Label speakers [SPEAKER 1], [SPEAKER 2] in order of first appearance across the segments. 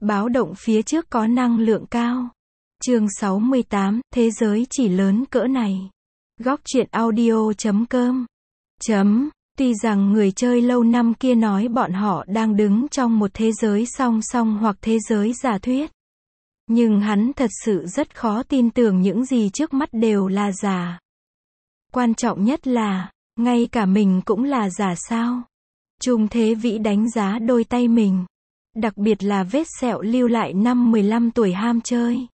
[SPEAKER 1] Báo động phía trước có năng lượng cao. Chương 68, thế giới chỉ lớn cỡ này. Góc truyện audio.com. Tuy rằng người chơi lâu năm kia nói bọn họ đang đứng trong một thế giới song song hoặc thế giới giả thuyết. Nhưng hắn thật sự rất khó tin tưởng những gì trước mắt đều là giả. Quan trọng nhất là, ngay cả mình cũng là giả sao? Trung Thế Vĩ đánh giá đôi tay mình. Đặc biệt là vết sẹo lưu lại năm 15 tuổi ham chơi.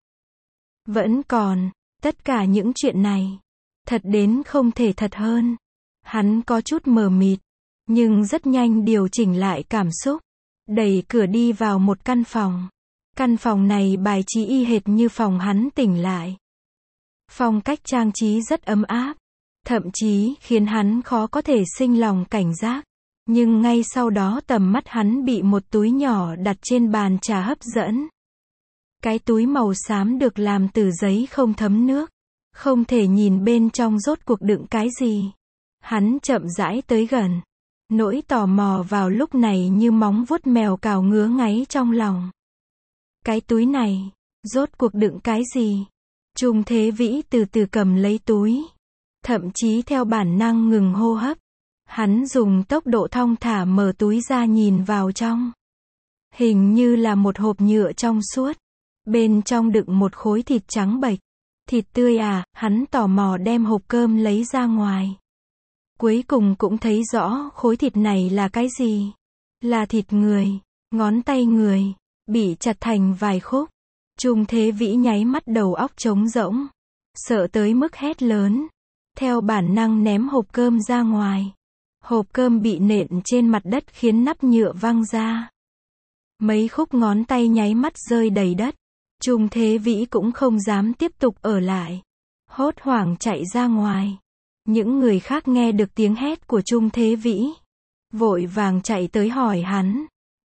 [SPEAKER 1] Vẫn còn, tất cả những chuyện này. Thật đến không thể thật hơn. Hắn có chút mờ mịt, nhưng rất nhanh điều chỉnh lại cảm xúc. Đẩy cửa đi vào một căn phòng. Căn phòng này bài trí y hệt như phòng hắn tỉnh lại. Phong cách trang trí rất ấm áp. Thậm chí khiến hắn khó có thể sinh lòng cảnh giác. Nhưng ngay sau đó tầm mắt hắn bị một túi nhỏ đặt trên bàn trà hấp dẫn. Cái túi màu xám được làm từ giấy không thấm nước. Không thể nhìn bên trong rốt cuộc đựng cái gì. Hắn chậm rãi tới gần. Nỗi tò mò vào lúc này như móng vuốt mèo cào ngứa ngáy trong lòng. Cái túi này, rốt cuộc đựng cái gì? Trung Thế Vĩ từ từ cầm lấy túi. Thậm chí theo bản năng ngừng hô hấp. Hắn dùng tốc độ thong thả mở túi ra nhìn vào trong. Hình như là một hộp nhựa trong suốt. Bên trong đựng một khối thịt trắng bệch. Thịt tươi à? Hắn tò mò đem hộp cơm lấy ra ngoài. Cuối cùng cũng thấy rõ khối thịt này là cái gì. Là thịt người, ngón tay người, bị chặt thành vài khúc. Trung Thế Vĩ nháy mắt đầu óc trống rỗng. Sợ tới mức hét lớn. Theo bản năng ném hộp cơm ra ngoài. Hộp cơm bị nện trên mặt đất khiến nắp nhựa văng ra. Mấy khúc ngón tay nháy mắt rơi đầy đất. Trung Thế Vĩ cũng không dám tiếp tục ở lại. Hốt hoảng chạy ra ngoài. Những người khác nghe được tiếng hét của Trung Thế Vĩ. Vội vàng chạy tới hỏi hắn.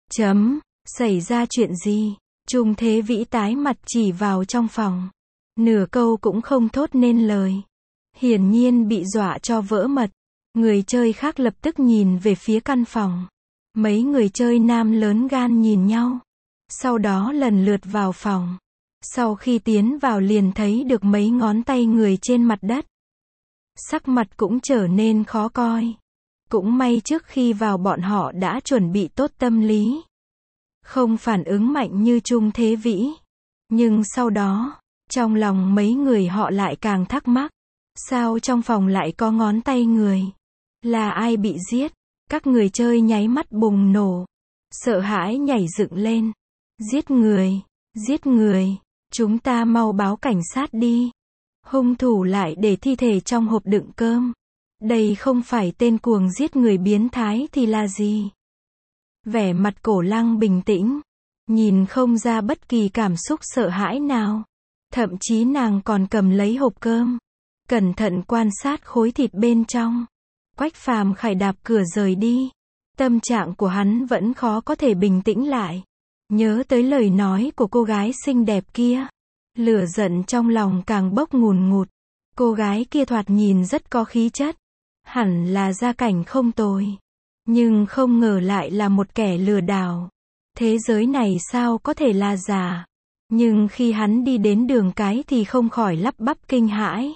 [SPEAKER 1] Xảy ra chuyện gì? Trung Thế Vĩ tái mặt chỉ vào trong phòng. Nửa câu cũng không thốt nên lời. Hiển nhiên bị dọa cho vỡ mật. Người chơi khác lập tức nhìn về phía căn phòng. Mấy người chơi nam lớn gan nhìn nhau. Sau đó lần lượt vào phòng. Sau khi tiến vào liền thấy được mấy ngón tay người trên mặt đất. Sắc mặt cũng trở nên khó coi. Cũng may trước khi vào bọn họ đã chuẩn bị tốt tâm lý. Không phản ứng mạnh như Trung Thế Vĩ. Nhưng sau đó, trong lòng mấy người họ lại càng thắc mắc. Sao trong phòng lại có ngón tay người? Là ai bị giết? Các người chơi nháy mắt bùng nổ. Sợ hãi nhảy dựng lên. Giết người! Giết người! Chúng ta mau báo cảnh sát đi. Hung thủ lại để thi thể trong hộp đựng cơm. Đây không phải tên cuồng giết người biến thái thì là gì? Vẻ mặt Cổ Lăng bình tĩnh. Nhìn không ra bất kỳ cảm xúc sợ hãi nào. Thậm chí nàng còn cầm lấy hộp cơm. Cẩn thận quan sát khối thịt bên trong. Quách Phàm Khải đạp cửa rời đi. Tâm trạng của hắn vẫn khó có thể bình tĩnh lại. Nhớ tới lời nói của cô gái xinh đẹp kia. Lửa giận trong lòng càng bốc ngùn ngụt. Cô gái kia thoạt nhìn rất có khí chất. Hẳn là gia cảnh không tồi. Nhưng không ngờ lại là một kẻ lừa đảo. Thế giới này sao có thể là giả? Nhưng khi hắn đi đến đường cái thì không khỏi lắp bắp kinh hãi.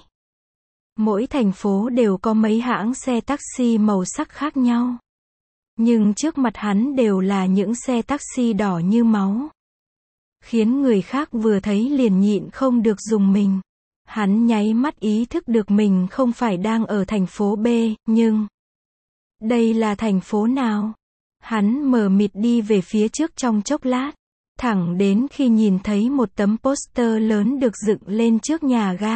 [SPEAKER 1] Mỗi thành phố đều có mấy hãng xe taxi màu sắc khác nhau. Nhưng trước mặt hắn đều là những xe taxi đỏ như máu. Khiến người khác vừa thấy liền nhịn không được rùng mình. Hắn nháy mắt ý thức được mình không phải đang ở thành phố B, nhưng đây là thành phố nào? Hắn mờ mịt đi về phía trước trong chốc lát. Thẳng đến khi nhìn thấy một tấm poster lớn được dựng lên trước nhà ga.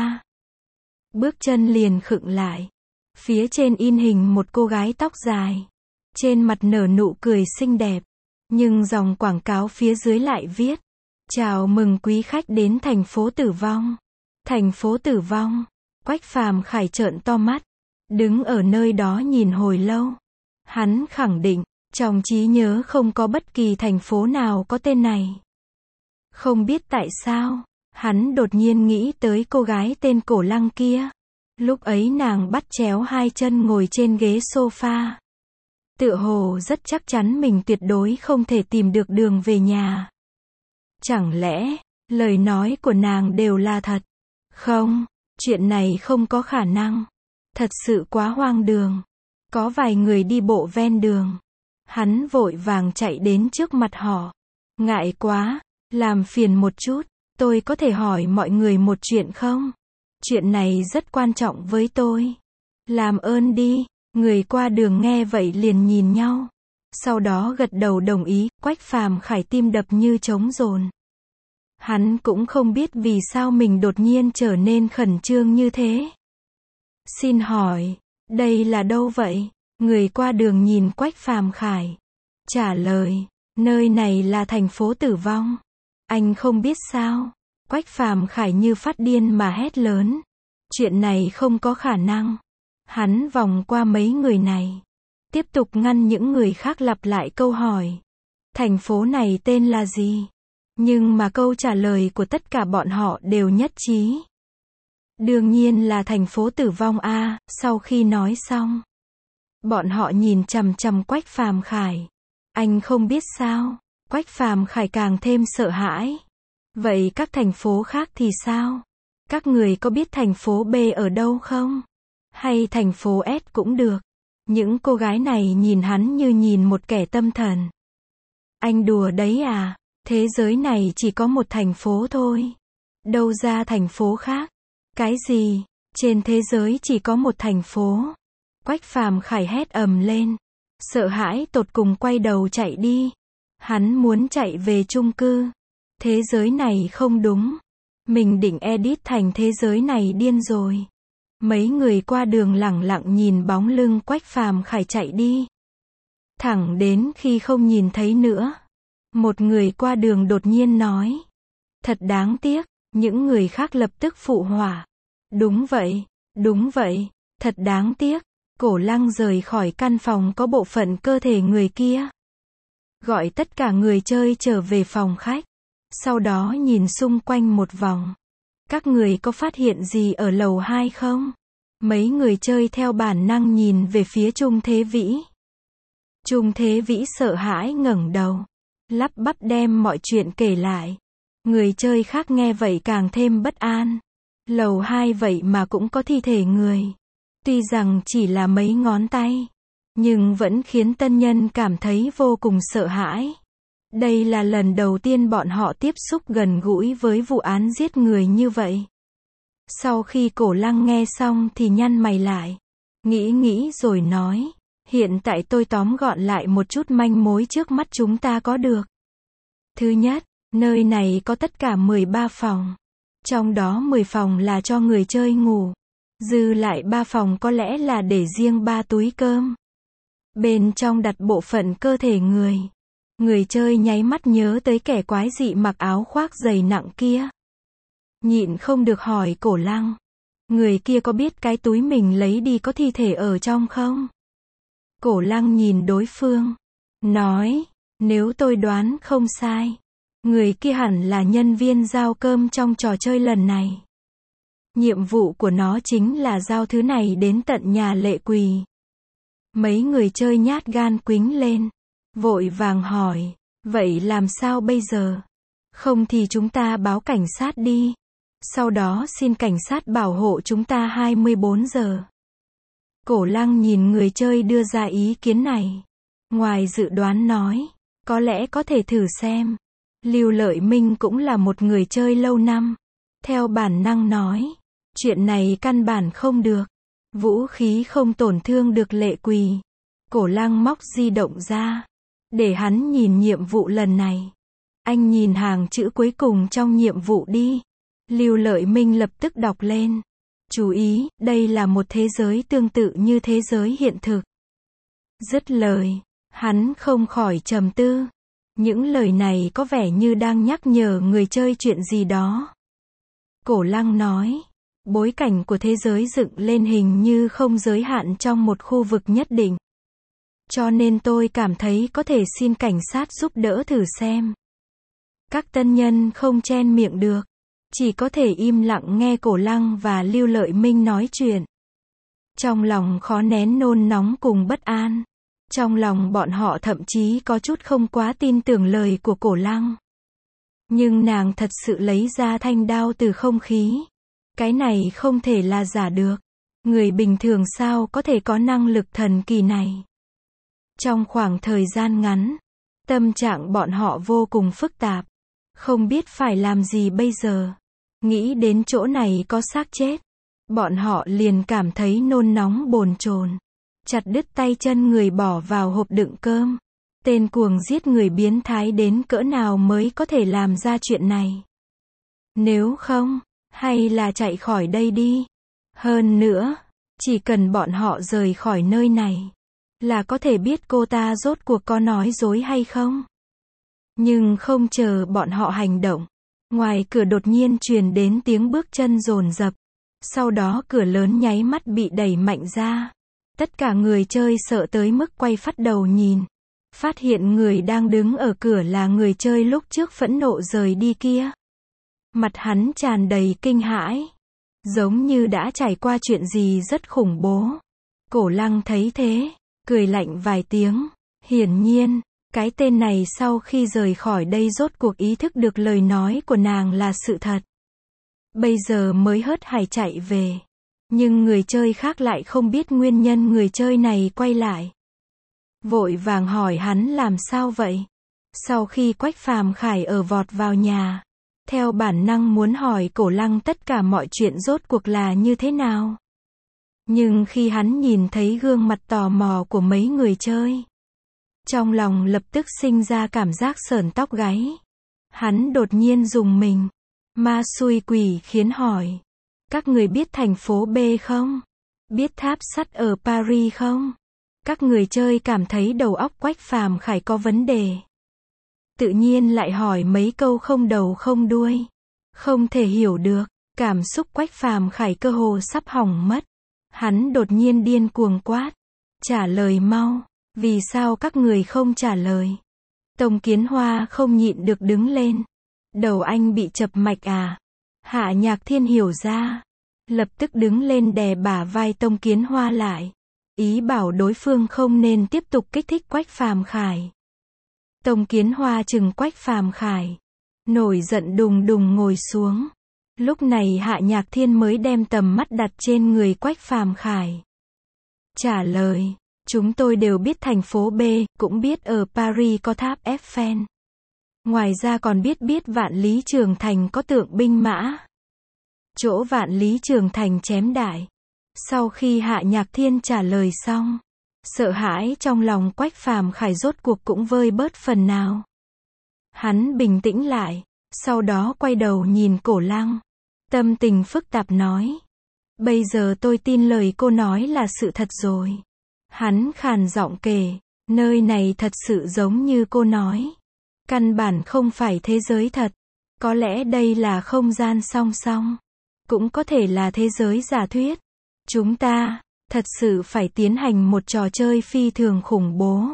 [SPEAKER 1] Bước chân liền khựng lại. Phía trên in hình một cô gái tóc dài. Trên mặt nở nụ cười xinh đẹp. Nhưng dòng quảng cáo phía dưới lại viết. Chào mừng quý khách đến thành phố tử vong. Thành phố tử vong. Quách Phàm Khải trợn to mắt. Đứng ở nơi đó nhìn hồi lâu. Hắn khẳng định, trong trí nhớ không có bất kỳ thành phố nào có tên này. Không biết tại sao, hắn đột nhiên nghĩ tới cô gái tên Cổ Lăng kia. Lúc ấy nàng bắt chéo hai chân ngồi trên ghế sofa. Tựa hồ rất chắc chắn mình tuyệt đối không thể tìm được đường về nhà. Chẳng lẽ, lời nói của nàng đều là thật? Không, chuyện này không có khả năng. Thật sự quá hoang đường. Có vài người đi bộ ven đường. Hắn vội vàng chạy đến trước mặt họ. Ngại quá, làm phiền một chút, tôi có thể hỏi mọi người một chuyện không? Chuyện này rất quan trọng với tôi. Làm ơn đi. Người qua đường nghe vậy liền nhìn nhau. Sau đó gật đầu đồng ý. Quách Phàm Khải tim đập như trống dồn. Hắn cũng không biết vì sao mình đột nhiên trở nên khẩn trương như thế. Xin hỏi, đây là đâu vậy? Người qua đường nhìn Quách Phàm Khải. Trả lời, nơi này là thành phố tử vong. Anh không biết sao? Quách Phàm Khải như phát điên mà hét lớn. Chuyện này không có khả năng. Hắn vòng qua mấy người này. Tiếp tục ngăn những người khác lặp lại câu hỏi. Thành phố này tên là gì? Nhưng mà câu trả lời của tất cả bọn họ đều nhất trí. Đương nhiên là thành phố tử vong a. Sau khi nói xong, bọn họ nhìn chằm chằm Quách Phàm Khải. Anh không biết sao? Quách Phàm Khải càng thêm sợ hãi. Vậy các thành phố khác thì sao? Các người có biết thành phố B ở đâu không? Hay thành phố S cũng được. Những cô gái này nhìn hắn như nhìn một kẻ tâm thần. Anh đùa đấy à? Thế giới này chỉ có một thành phố thôi. Đâu ra thành phố khác? Cái gì? Trên thế giới chỉ có một thành phố. Quách Phàm Khải hét ầm lên. Sợ hãi tột cùng quay đầu chạy đi. Hắn muốn chạy về chung cư. Thế giới này không đúng. Mình định edit thành thế giới này điên rồi. Mấy người qua đường lẳng lặng nhìn bóng lưng Quách Phàm Khải chạy đi. Thẳng đến khi không nhìn thấy nữa. Một người qua đường đột nhiên nói. Thật đáng tiếc. Những người khác lập tức phụ họa. Đúng vậy, thật đáng tiếc. Cổ Lăng rời khỏi căn phòng có bộ phận cơ thể người kia. Gọi tất cả người chơi trở về phòng khách. Sau đó nhìn xung quanh một vòng. Các người có phát hiện gì ở lầu 2 không? Mấy người chơi theo bản năng nhìn về phía Trung Thế Vĩ. Trung Thế Vĩ sợ hãi ngẩng đầu. Lắp bắp đem mọi chuyện kể lại. Người chơi khác nghe vậy càng thêm bất an. Lầu 2 vậy mà cũng có thi thể người. Tuy rằng chỉ là mấy ngón tay, nhưng vẫn khiến tân nhân cảm thấy vô cùng sợ hãi. Đây là lần đầu tiên bọn họ tiếp xúc gần gũi với vụ án giết người như vậy. Sau khi Cổ Lăng nghe xong thì nhăn mày lại. Nghĩ rồi nói. Hiện tại tôi tóm gọn lại một chút manh mối trước mắt chúng ta có được. Thứ nhất, nơi này có tất cả 13 phòng. Trong đó 10 phòng là cho người chơi ngủ. Dư lại 3 phòng có lẽ là để riêng 3 túi cơm. Bên trong đặt bộ phận cơ thể người. Người chơi nháy mắt nhớ tới kẻ quái dị mặc áo khoác dày nặng kia. Nhịn không được hỏi Cổ Lăng. Người kia có biết cái túi mình lấy đi có thi thể ở trong không? Cổ Lăng nhìn đối phương. Nói, nếu tôi đoán không sai. Người kia hẳn là nhân viên giao cơm trong trò chơi lần này. Nhiệm vụ của nó chính là giao thứ này đến tận nhà Lệ Quỳ. Mấy người chơi nhát gan quính lên. Vội vàng hỏi, vậy làm sao bây giờ? Không thì chúng ta báo cảnh sát đi. Sau đó xin cảnh sát bảo hộ chúng ta 24 giờ. Cổ Lăng nhìn người chơi đưa ra ý kiến này. Ngoài dự đoán nói, có lẽ có thể thử xem. Lưu Lợi Minh cũng là một người chơi lâu năm. Theo bản năng nói, chuyện này căn bản không được. Vũ khí không tổn thương được Lệ Quỳ. Cổ Lăng móc di động ra. Để hắn nhìn nhiệm vụ lần này. Anh nhìn hàng chữ cuối cùng trong nhiệm vụ đi. Lưu Lợi Minh lập tức đọc lên. Chú ý, đây là một thế giới tương tự như thế giới hiện thực. Dứt lời, hắn không khỏi trầm tư. Những lời này có vẻ như đang nhắc nhở người chơi chuyện gì đó. Cổ Lăng nói, bối cảnh của thế giới dựng lên hình như không giới hạn trong một khu vực nhất định. Cho nên tôi cảm thấy có thể xin cảnh sát giúp đỡ thử xem. Các tân nhân không chen miệng được. Chỉ có thể im lặng nghe Cổ Lăng và Lưu Lợi Minh nói chuyện. Trong lòng khó nén nôn nóng cùng bất an. Trong lòng bọn họ thậm chí có chút không quá tin tưởng lời của Cổ Lăng. Nhưng nàng thật sự lấy ra thanh đao từ không khí. Cái này không thể là giả được. Người bình thường sao có thể có năng lực thần kỳ này. Trong khoảng thời gian ngắn, tâm trạng bọn họ vô cùng phức tạp. Không biết phải làm gì bây giờ. Nghĩ đến chỗ này có xác chết. Bọn họ liền cảm thấy nôn nóng bồn chồn. Chặt đứt tay chân người bỏ vào hộp đựng cơm. Tên cuồng giết người biến thái đến cỡ nào mới có thể làm ra chuyện này. Nếu không, hay là chạy khỏi đây đi. Hơn nữa, chỉ cần bọn họ rời khỏi nơi này, là có thể biết cô ta rốt cuộc có nói dối hay không. Nhưng không chờ bọn họ hành động, ngoài cửa đột nhiên truyền đến tiếng bước chân dồn dập. Sau đó cửa lớn nháy mắt bị đẩy mạnh ra. Tất cả người chơi sợ tới mức quay phắt đầu nhìn. Phát hiện người đang đứng ở cửa là người chơi lúc trước phẫn nộ rời đi kia. Mặt hắn tràn đầy kinh hãi. Giống như đã trải qua chuyện gì rất khủng bố. Cổ Lăng thấy thế, cười lạnh vài tiếng. Hiển nhiên, cái tên này sau khi rời khỏi đây rốt cuộc ý thức được lời nói của nàng là sự thật. Bây giờ mới hớt hải chạy về. Nhưng người chơi khác lại không biết nguyên nhân người chơi này quay lại. Vội vàng hỏi hắn làm sao vậy. Sau khi Quách Phàm Khải ở vọt vào nhà, theo bản năng muốn hỏi Cổ Lăng tất cả mọi chuyện rốt cuộc là như thế nào. Nhưng khi hắn nhìn thấy gương mặt tò mò của mấy người chơi, trong lòng lập tức sinh ra cảm giác sởn tóc gáy. Hắn đột nhiên rùng mình. Ma xui quỷ khiến hỏi. Các người biết thành phố B không? Biết tháp sắt ở Paris không? Các người chơi cảm thấy đầu óc Quách Phàm Khải có vấn đề. Tự nhiên lại hỏi mấy câu không đầu không đuôi. Không thể hiểu được. Cảm xúc Quách Phàm Khải cơ hồ sắp hỏng mất. Hắn đột nhiên điên cuồng quát. Trả lời mau. Vì sao các người không trả lời? Tông Kiến Hoa không nhịn được đứng lên. Đầu anh bị chập mạch à? Hạ Nhạc Thiên hiểu ra. Lập tức đứng lên đè bả vai Tông Kiến Hoa lại. Ý bảo đối phương không nên tiếp tục kích thích Quách Phàm Khải. Tông Kiến Hoa trừng Quách Phàm Khải. Nổi giận đùng đùng ngồi xuống. Lúc này Hạ Nhạc Thiên mới đem tầm mắt đặt trên người Quách Phàm Khải. Trả lời. Chúng tôi đều biết thành phố B, cũng biết ở Paris có tháp Eiffel. Ngoài ra còn biết Vạn Lý Trường Thành có tượng binh mã. Chỗ Vạn Lý Trường Thành chém đại. Sau khi Hạ Nhạc Thiên trả lời xong, sợ hãi trong lòng Quách Phàm Khải rốt cuộc cũng vơi bớt phần nào. Hắn bình tĩnh lại, sau đó quay đầu nhìn Cổ Lăng. Tâm tình phức tạp nói. Bây giờ tôi tin lời cô nói là sự thật rồi. Hắn khàn giọng kể, nơi này thật sự giống như cô nói. Căn bản không phải thế giới thật. Có lẽ đây là không gian song song. Cũng có thể là thế giới giả thuyết. Chúng ta, thật sự phải tiến hành một trò chơi phi thường khủng bố.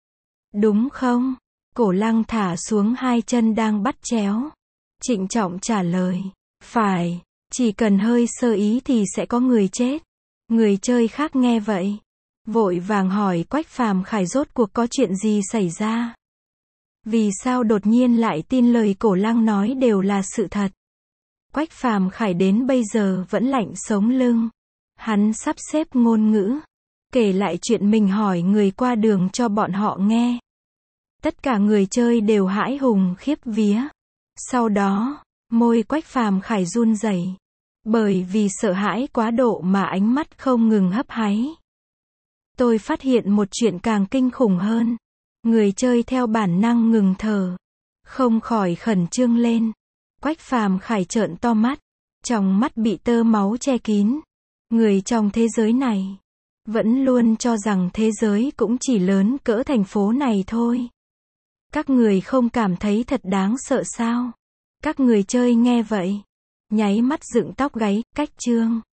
[SPEAKER 1] Đúng không? Cổ Lăng thả xuống hai chân đang bắt chéo. Trịnh trọng trả lời. Phải, chỉ cần hơi sơ ý thì sẽ có người chết. Người chơi khác nghe vậy. Vội vàng hỏi Quách Phàm Khải rốt cuộc có chuyện gì xảy ra. Vì sao đột nhiên lại tin lời Cổ Lăng nói đều là sự thật. Quách Phàm Khải đến bây giờ vẫn lạnh sống lưng. Hắn sắp xếp ngôn ngữ. Kể lại chuyện mình hỏi người qua đường cho bọn họ nghe. Tất cả người chơi đều hãi hùng khiếp vía. Sau đó, môi Quách Phàm Khải run rẩy. Bởi vì sợ hãi quá độ mà ánh mắt không ngừng hấp háy. Tôi phát hiện một chuyện càng kinh khủng hơn. Người chơi theo bản năng ngừng thở. Không khỏi khẩn trương lên. Quách Phàm Khải trợn to mắt. Trong mắt bị tơ máu che kín. Người trong thế giới này vẫn luôn cho rằng thế giới cũng chỉ lớn cỡ thành phố này thôi. Các người không cảm thấy thật đáng sợ sao? Các người chơi nghe vậy, nháy mắt dựng tóc gáy, cách chương.